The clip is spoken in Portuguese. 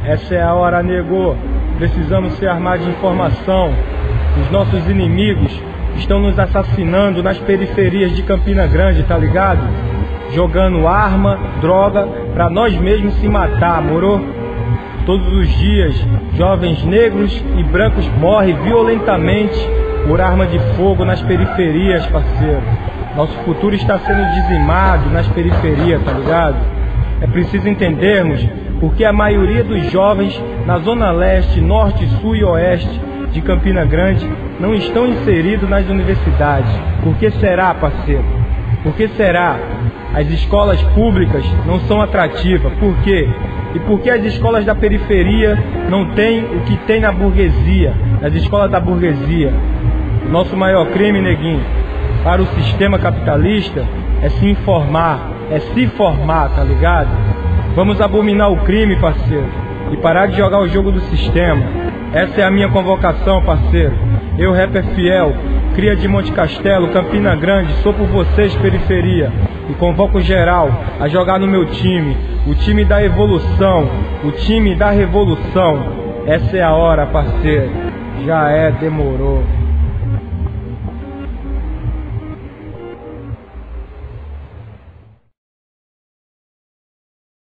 Essa é a hora, nego. Precisamos se armar de informação. Os nossos inimigos estão nos assassinando nas periferias de Campina Grande, tá ligado? Jogando arma, droga, pra nós mesmos se matar, moro? Todos os dias, jovens negros e brancos morrem violentamente por arma de fogo nas periferias, parceiro. Nosso futuro está sendo dizimado nas periferias, tá ligado? É preciso entendermos porque a maioria dos jovens na Zona Leste, Norte, Sul e Oeste de Campina Grande não estão inseridos nas universidades. Por que será, parceiro? Por que será? As escolas públicas não são atrativas. Por quê? E por que as escolas da periferia não têm o que tem na burguesia, nas escolas da burguesia? O nosso maior crime, neguinho, para o sistema capitalista é se informar, é se formar, tá ligado? Vamos abominar o crime, parceiro, e parar de jogar o jogo do sistema. Essa é a minha convocação, parceiro. Eu, rapper fiel, cria de Monte Castelo, Campina Grande, sou por vocês, periferia. E convoco geral a jogar no meu time, o time da evolução, o time da revolução. Essa é a hora, parceiro. Já é, demorou.